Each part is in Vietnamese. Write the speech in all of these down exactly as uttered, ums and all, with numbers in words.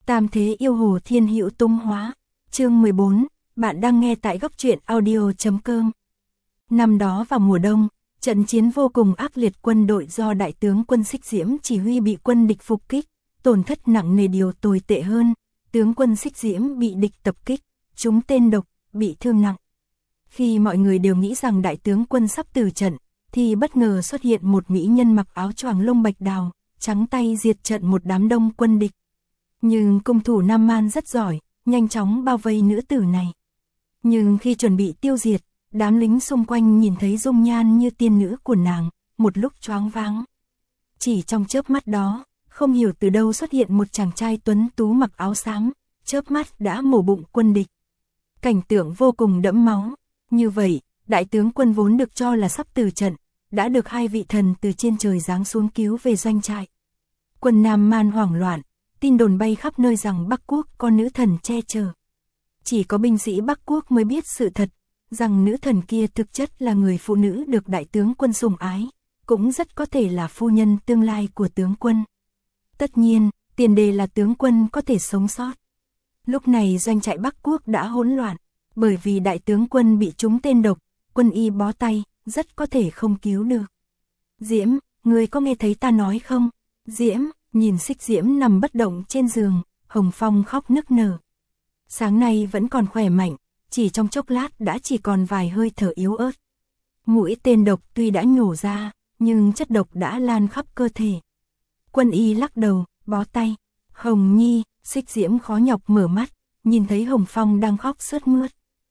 Tam thế yêu hồ thiên hữu tung hóa. Chương mười bốn, bạn đang nghe tại góc truyện audio chấm com. Năm đó vào mùa đông, trận chiến vô cùng ác liệt, quân đội do đại tướng quân Xích Diễm chỉ huy bị quân địch phục kích, tổn thất nặng nề. Điều tồi tệ hơn, tướng quân Xích Diễm bị địch tập kích, trúng tên độc, bị thương nặng. Khi mọi người đều nghĩ rằng đại tướng quân sắp từ trận, thì bất ngờ xuất hiện một mỹ nhân mặc áo choàng lông bạch đào, trắng tay diệt trận một đám đông quân địch. Nhưng cung thủ Nam Man rất giỏi, nhanh chóng bao vây nữ tử này. Nhưng khi chuẩn bị tiêu diệt, đám lính xung quanh nhìn thấy dung nhan như tiên nữ của nàng, một lúc choáng váng. Chỉ trong chớp mắt đó, không hiểu từ đâu xuất hiện một chàng trai tuấn tú mặc áo xám, chớp mắt đã mổ bụng quân địch. Cảnh tượng vô cùng đẫm máu. Như vậy, đại tướng quân vốn được cho là sắp từ trận, đã được hai vị thần từ trên trời giáng xuống cứu về doanh trại. Quân Nam Man hoảng loạn, tin đồn bay khắp nơi rằng Bắc Quốc có nữ thần che chở. Chỉ có binh sĩ Bắc Quốc mới biết sự thật, rằng nữ thần kia thực chất là người phụ nữ được đại tướng quân sủng ái, cũng rất có thể là phu nhân tương lai của tướng quân. Tất nhiên, tiền đề là tướng quân có thể sống sót. Lúc này doanh trại Bắc Quốc đã hỗn loạn, bởi vì đại tướng quân bị trúng tên độc, quân y bó tay, rất có thể không cứu được. Diễm, ngươi có nghe thấy ta nói không? Diễm, nhìn Xích Diễm nằm bất động trên giường, Hồng Phong khóc nức nở. Sáng nay vẫn còn khỏe mạnh, chỉ trong chốc lát đã chỉ còn vài hơi thở yếu ớt. Mũi tên độc tuy đã nhổ ra, nhưng chất độc đã lan khắp cơ thể. Quân y lắc đầu, bó tay. Hồng Nhi, Xích Diễm khó nhọc mở mắt, nhìn thấy Hồng Phong đang khóc sướt mướt.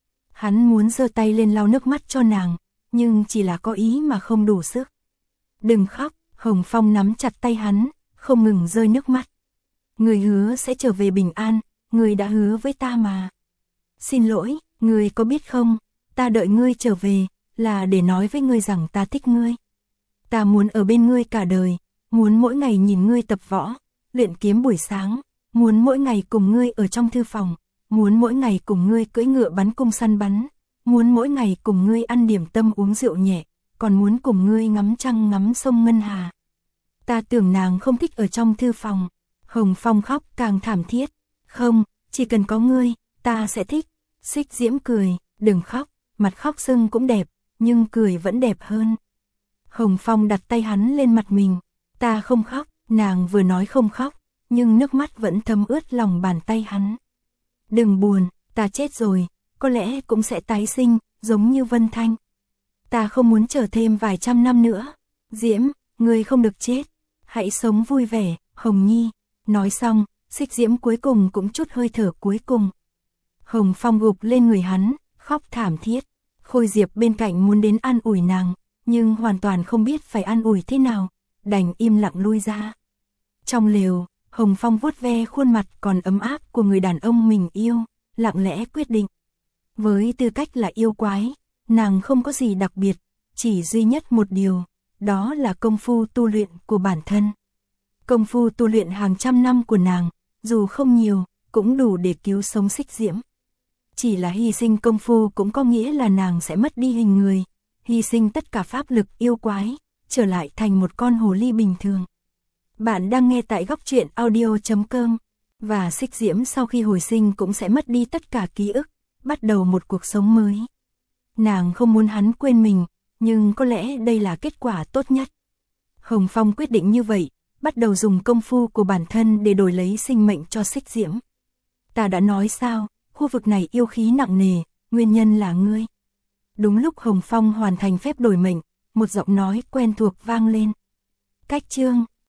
Hắn muốn giơ tay lên lau nước mắt cho nàng, nhưng chỉ là có ý mà không đủ sức. Đừng khóc, Hồng Phong nắm chặt tay hắn, không ngừng rơi nước mắt. Người hứa sẽ trở về bình an, người đã hứa với ta mà. Xin lỗi, người có biết không, ta đợi ngươi trở về, là để nói với ngươi rằng ta thích ngươi. Ta muốn ở bên ngươi cả đời, muốn mỗi ngày nhìn ngươi tập võ, luyện kiếm buổi sáng, muốn mỗi ngày cùng ngươi ở trong thư phòng, muốn mỗi ngày cùng ngươi cưỡi ngựa bắn cung săn bắn, muốn mỗi ngày cùng ngươi ăn điểm tâm uống rượu nhẹ, còn muốn cùng ngươi ngắm trăng ngắm sông Ngân Hà. Ta tưởng nàng không thích ở trong thư phòng. Hồng Phong khóc càng thảm thiết. Không, chỉ cần có ngươi, ta sẽ thích. Xích Diễm cười, đừng khóc, mặt khóc sưng cũng đẹp, nhưng cười vẫn đẹp hơn. Hồng Phong đặt tay hắn lên mặt mình. Ta không khóc, nàng vừa nói không khóc, nhưng nước mắt vẫn thấm ướt lòng bàn tay hắn. Đừng buồn, ta chết rồi, có lẽ cũng sẽ tái sinh, giống như Vân Thanh. Ta không muốn chờ thêm vài trăm năm nữa. Diễm, ngươi không được chết, hãy sống vui vẻ, Hồng Nhi. Nói xong, Xích Diễm cuối cùng cũng chút hơi thở cuối cùng. Hồng Phong gục lên người hắn, khóc thảm thiết. Khôi Diệp bên cạnh muốn đến an ủi nàng, nhưng hoàn toàn không biết phải an ủi thế nào, đành im lặng lui ra. Trong lều, Hồng Phong vuốt ve khuôn mặt còn ấm áp của người đàn ông mình yêu, lặng lẽ quyết định. Với tư cách là yêu quái, nàng không có gì đặc biệt, chỉ duy nhất một điều, đó là công phu tu luyện của bản thân. Công phu tu luyện hàng trăm năm của nàng, dù không nhiều, cũng đủ để cứu sống Xích Diễm. Chỉ là hy sinh công phu cũng có nghĩa là nàng sẽ mất đi hình người, hy sinh tất cả pháp lực yêu quái, trở lại thành một con hồ ly bình thường. Bạn đang nghe tại góc truyện audio chấm com. Và Xích Diễm sau khi hồi sinh cũng sẽ mất đi tất cả ký ức, bắt đầu một cuộc sống mới. Nàng không muốn hắn quên mình, nhưng có lẽ đây là kết quả tốt nhất. Hồng Phong quyết định như vậy, bắt đầu dùng công phu của bản thân để đổi lấy sinh mệnh cho Xích Diễm. Ta đã nói sao, khu vực này yêu khí nặng nề, nguyên nhân là ngươi. Đúng lúc Hồng Phong hoàn thành phép đổi mệnh, một giọng nói quen thuộc vang lên. Cách chương